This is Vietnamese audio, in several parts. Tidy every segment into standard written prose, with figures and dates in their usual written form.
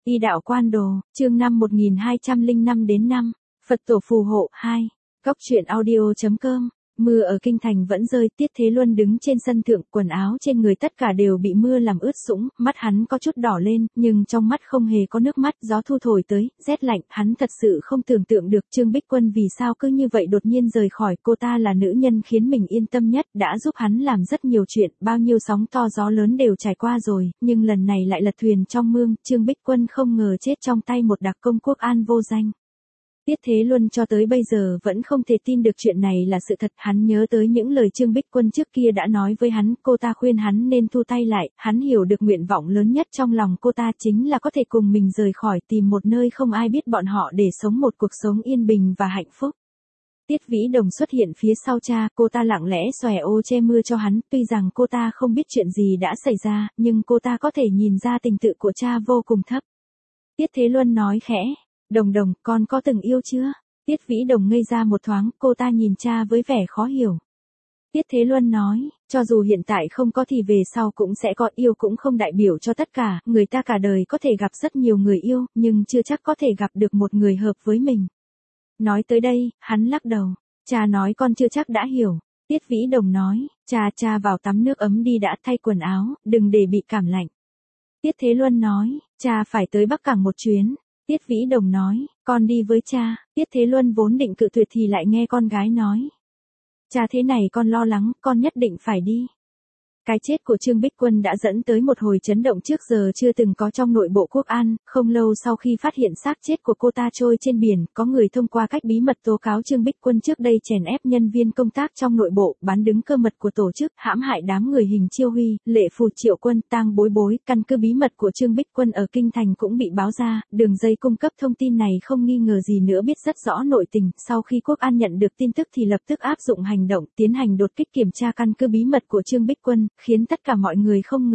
Y đạo quan đồ, chương 5 1205 đến 5, Phật tổ phù hộ 2. Góc truyện audio.com. Mưa ở kinh thành vẫn rơi, Tiết Thế Luân đứng trên sân thượng, quần áo trên người tất cả đều bị mưa làm ướt sũng, mắt hắn có chút đỏ lên, nhưng trong mắt không hề có nước mắt, gió thu thổi tới, rét lạnh, hắn thật sự không tưởng tượng được Trương Bích Quân vì sao cứ như vậy đột nhiên rời khỏi, cô ta là nữ nhân khiến mình yên tâm nhất, đã giúp hắn làm rất nhiều chuyện, bao nhiêu sóng to gió lớn đều trải qua rồi, nhưng lần này lại lật thuyền trong mương, Trương Bích Quân không ngờ chết trong tay một đặc công quốc an vô danh. Tiết Thế Luân cho tới bây giờ vẫn không thể tin được chuyện này là sự thật, hắn nhớ tới những lời Trương Bích Quân trước kia đã nói với hắn, cô ta khuyên hắn nên thu tay lại, hắn hiểu được nguyện vọng lớn nhất trong lòng cô ta chính là có thể cùng mình rời khỏi, tìm một nơi không ai biết bọn họ để sống một cuộc sống yên bình và hạnh phúc. Tiết Vĩ Đồng xuất hiện phía sau cha, cô ta lặng lẽ xòe ô che mưa cho hắn, tuy rằng cô ta không biết chuyện gì đã xảy ra, nhưng cô ta có thể nhìn ra tình tự của cha vô cùng thấp. Tiết Thế Luân nói khẽ. Đồng Đồng, con có từng yêu chưa? Tiết Vĩ Đồng ngây ra một thoáng, cô ta nhìn cha với vẻ khó hiểu. Tiết Thế Luân nói, cho dù hiện tại không có thì về sau cũng sẽ có, yêu cũng không đại biểu cho tất cả, người ta cả đời có thể gặp rất nhiều người yêu, nhưng chưa chắc có thể gặp được một người hợp với mình. Nói tới đây, hắn lắc đầu, cha nói con chưa chắc đã hiểu. Tiết Vĩ Đồng nói, cha vào tắm nước ấm đi đã, thay quần áo, đừng để bị cảm lạnh. Tiết Thế Luân nói, cha phải tới Bắc Cảng một chuyến. Tiết Vĩ Đồng nói, con đi với cha. Tiết Thế Luân vốn định cự tuyệt thì lại nghe con gái nói. Cha thế này con lo lắng, con nhất định phải đi. Cái chết của Trương Bích Quân đã dẫn tới một hồi chấn động trước giờ chưa từng có trong nội bộ quốc an, không lâu sau khi phát hiện xác chết của cô ta trôi trên biển, có người thông qua cách bí mật tố cáo Trương Bích Quân trước đây chèn ép nhân viên công tác trong nội bộ, bán đứng cơ mật của tổ chức, hãm hại đám người Hình Chiêu Huy, Lệ Phù Triệu Quân, Tang Bối Bối, căn cứ bí mật của Trương Bích Quân ở kinh thành cũng bị báo ra, đường dây cung cấp thông tin này không nghi ngờ gì nữa biết rất rõ nội tình, sau khi quốc an nhận được tin tức thì lập tức áp dụng hành động, tiến hành đột kích kiểm tra căn cứ bí mật của Trương Bích Quân. Khiến tất cả mọi người không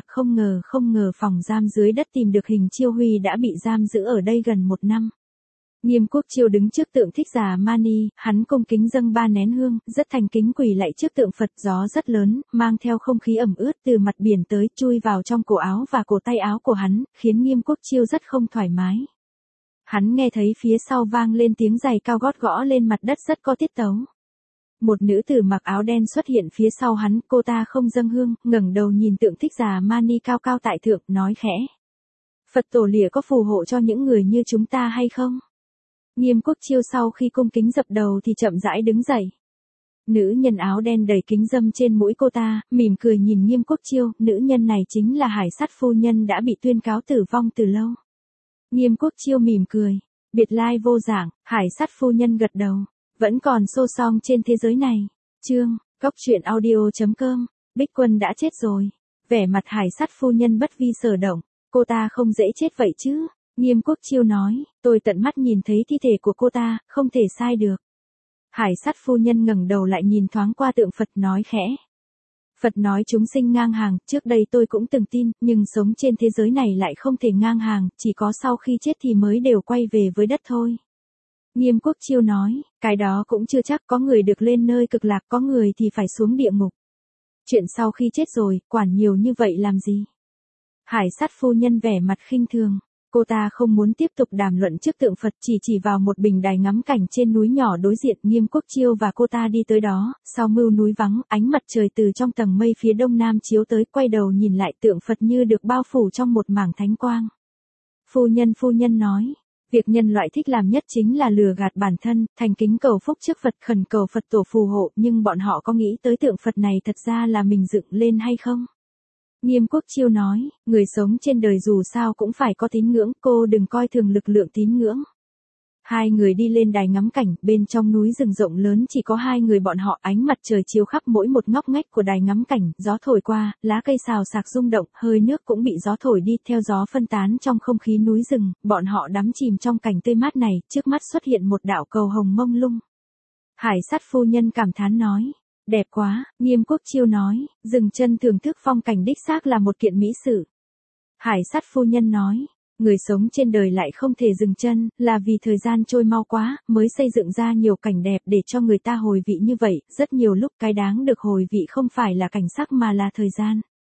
ngờ phòng giam dưới đất tìm được Hình Chiêu Huy đã bị giam giữ ở đây gần 1 năm. Nghiêm Quốc Chiêu đứng trước tượng Thích Giả Mani, hắn cung kính dâng 3 nén hương, rất thành kính quỳ lạy trước tượng Phật, gió rất lớn, mang theo không khí ẩm ướt từ mặt biển tới, chui vào trong cổ áo và cổ tay áo của hắn, khiến Nghiêm Quốc Chiêu rất không thoải mái. Hắn nghe thấy phía sau vang lên tiếng giày cao gót gõ lên mặt đất rất có tiết tấu. Một nữ tử mặc áo đen xuất hiện phía sau hắn, cô ta không dâng hương, ngẩng đầu nhìn tượng Thích Giả Mani cao cao tại thượng, nói khẽ. Phật tổ lìa có phù hộ cho những người như chúng ta hay không? Nghiêm Quốc Chiêu sau khi cung kính dập đầu thì chậm rãi đứng dậy. Nữ nhân áo đen đầy kính dâm trên mũi cô ta, mỉm cười nhìn Nghiêm Quốc Chiêu, nữ nhân này chính là Hải Sát phu nhân đã bị tuyên cáo tử vong từ lâu. Nghiêm Quốc Chiêu mỉm cười, biệt lai vô dạng, Hải Sát phu nhân gật đầu. Vẫn còn xô song trên thế giới này. Chương, góc truyện audio.com. Bích Quân đã chết rồi. Vẻ mặt Hải Sát phu nhân bất vi sở động. Cô ta không dễ chết vậy chứ. Nghiêm Quốc Chiêu nói, tôi tận mắt nhìn thấy thi thể của cô ta, không thể sai được. Hải Sát phu nhân ngẩng đầu lại nhìn thoáng qua tượng Phật nói khẽ. Phật nói chúng sinh ngang hàng, trước đây tôi cũng từng tin, nhưng sống trên thế giới này lại không thể ngang hàng, chỉ có sau khi chết thì mới đều quay về với đất thôi. Nghiêm Quốc Chiêu nói, cái đó cũng chưa chắc, có người được lên nơi cực lạc, có người thì phải xuống địa ngục. Chuyện sau khi chết rồi, quản nhiều như vậy làm gì? Hải Sát phu nhân vẻ mặt khinh thường, cô ta không muốn tiếp tục đàm luận trước tượng Phật, chỉ vào một bình đài ngắm cảnh trên núi nhỏ đối diện. Nghiêm Quốc Chiêu và cô ta đi tới đó, sau mưu núi vắng, ánh mặt trời từ trong tầng mây phía đông nam chiếu tới, quay đầu nhìn lại tượng Phật như được bao phủ trong một mảng thánh quang. Phu nhân nói. Việc nhân loại thích làm nhất chính là lừa gạt bản thân, thành kính cầu phúc trước Phật, khẩn cầu Phật tổ phù hộ, nhưng bọn họ có nghĩ tới tượng Phật này thật ra là mình dựng lên hay không? Nghiêm Quốc Chiêu nói, người sống trên đời dù sao cũng phải có tín ngưỡng, cô đừng coi thường lực lượng tín ngưỡng. Hai người đi lên đài ngắm cảnh, bên trong núi rừng rộng lớn chỉ có hai người bọn họ, ánh mặt trời chiếu khắp mỗi một ngóc ngách của đài ngắm cảnh, gió thổi qua, lá cây xào xạc rung động, hơi nước cũng bị gió thổi đi, theo gió phân tán trong không khí núi rừng, bọn họ đắm chìm trong cảnh tươi mát này, trước mắt xuất hiện một đạo cầu hồng mông lung. Hải Sát phu nhân cảm thán nói, đẹp quá. Nghiêm Quốc Chiêu nói, dừng chân thưởng thức phong cảnh đích xác là một kiện mỹ sự. Hải Sát phu nhân nói, người sống trên đời lại không thể dừng chân, là vì thời gian trôi mau quá, mới xây dựng ra nhiều cảnh đẹp để cho người ta hồi vị như vậy, rất nhiều lúc cái đáng được hồi vị không phải là cảnh sắc mà là thời gian.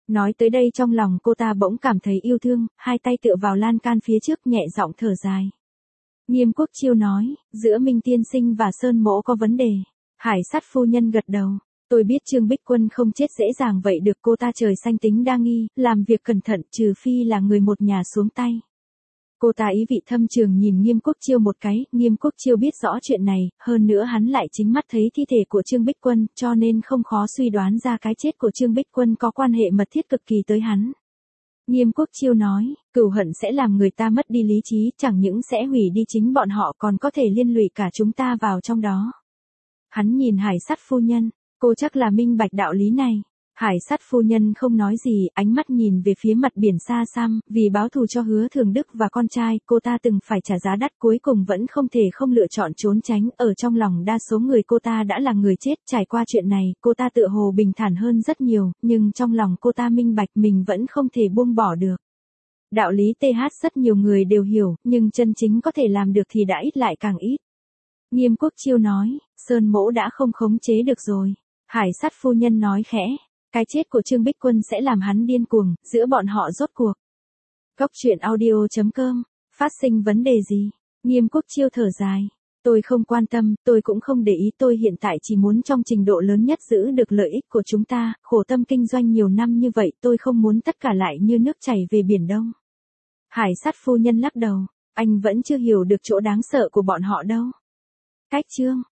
Nói tới đây trong lòng cô ta bỗng cảm thấy yêu thương, hai tay tựa vào lan can phía trước nhẹ giọng thở dài. Nghiêm Quốc Chiêu nói, giữa Minh tiên sinh và Sơn Mỗ có vấn đề. Hải Sát phu nhân gật đầu. Tôi biết Trương Bích Quân không chết dễ dàng vậy được, cô ta trời xanh tính đa nghi, làm việc cẩn thận trừ phi là người một nhà xuống tay. Cô ta ý vị thâm trường nhìn Nghiêm Quốc Chiêu một cái, Nghiêm Quốc Chiêu biết rõ chuyện này, hơn nữa hắn lại chính mắt thấy thi thể của Trương Bích Quân, cho nên không khó suy đoán ra cái chết của Trương Bích Quân có quan hệ mật thiết cực kỳ tới hắn. Nghiêm Quốc Chiêu nói, cửu hận sẽ làm người ta mất đi lý trí, chẳng những sẽ hủy đi chính bọn họ còn có thể liên lụy cả chúng ta vào trong đó. Hắn nhìn Hải Sát phu nhân, cô chắc là minh bạch đạo lý này. Hải Sát phu nhân không nói gì, ánh mắt nhìn về phía mặt biển xa xăm, vì báo thù cho Hứa Thường Đức và con trai, cô ta từng phải trả giá đắt, cuối cùng vẫn không thể không lựa chọn trốn tránh, ở trong lòng đa số người cô ta đã là người chết, trải qua chuyện này, cô ta tựa hồ bình thản hơn rất nhiều, nhưng trong lòng cô ta minh bạch mình vẫn không thể buông bỏ được. Đạo lý TH rất nhiều người đều hiểu, nhưng chân chính có thể làm được thì đã ít lại càng ít. Nghiêm Quốc Chiêu nói, Sơn Mỗ đã không khống chế được rồi. Hải Sát phu nhân nói khẽ. Cái chết của Trương Bích Quân sẽ làm hắn điên cuồng, giữa bọn họ rốt cuộc. Góc truyện audio.com, phát sinh vấn đề gì? Nghiêm Quốc Chiêu thở dài. Tôi không quan tâm, tôi cũng không để ý, tôi hiện tại chỉ muốn trong trình độ lớn nhất giữ được lợi ích của chúng ta, khổ tâm kinh doanh nhiều năm như vậy, tôi không muốn tất cả lại như nước chảy về Biển Đông. Hải Sát phu nhân lắc đầu, anh vẫn chưa hiểu được chỗ đáng sợ của bọn họ đâu. Cách chương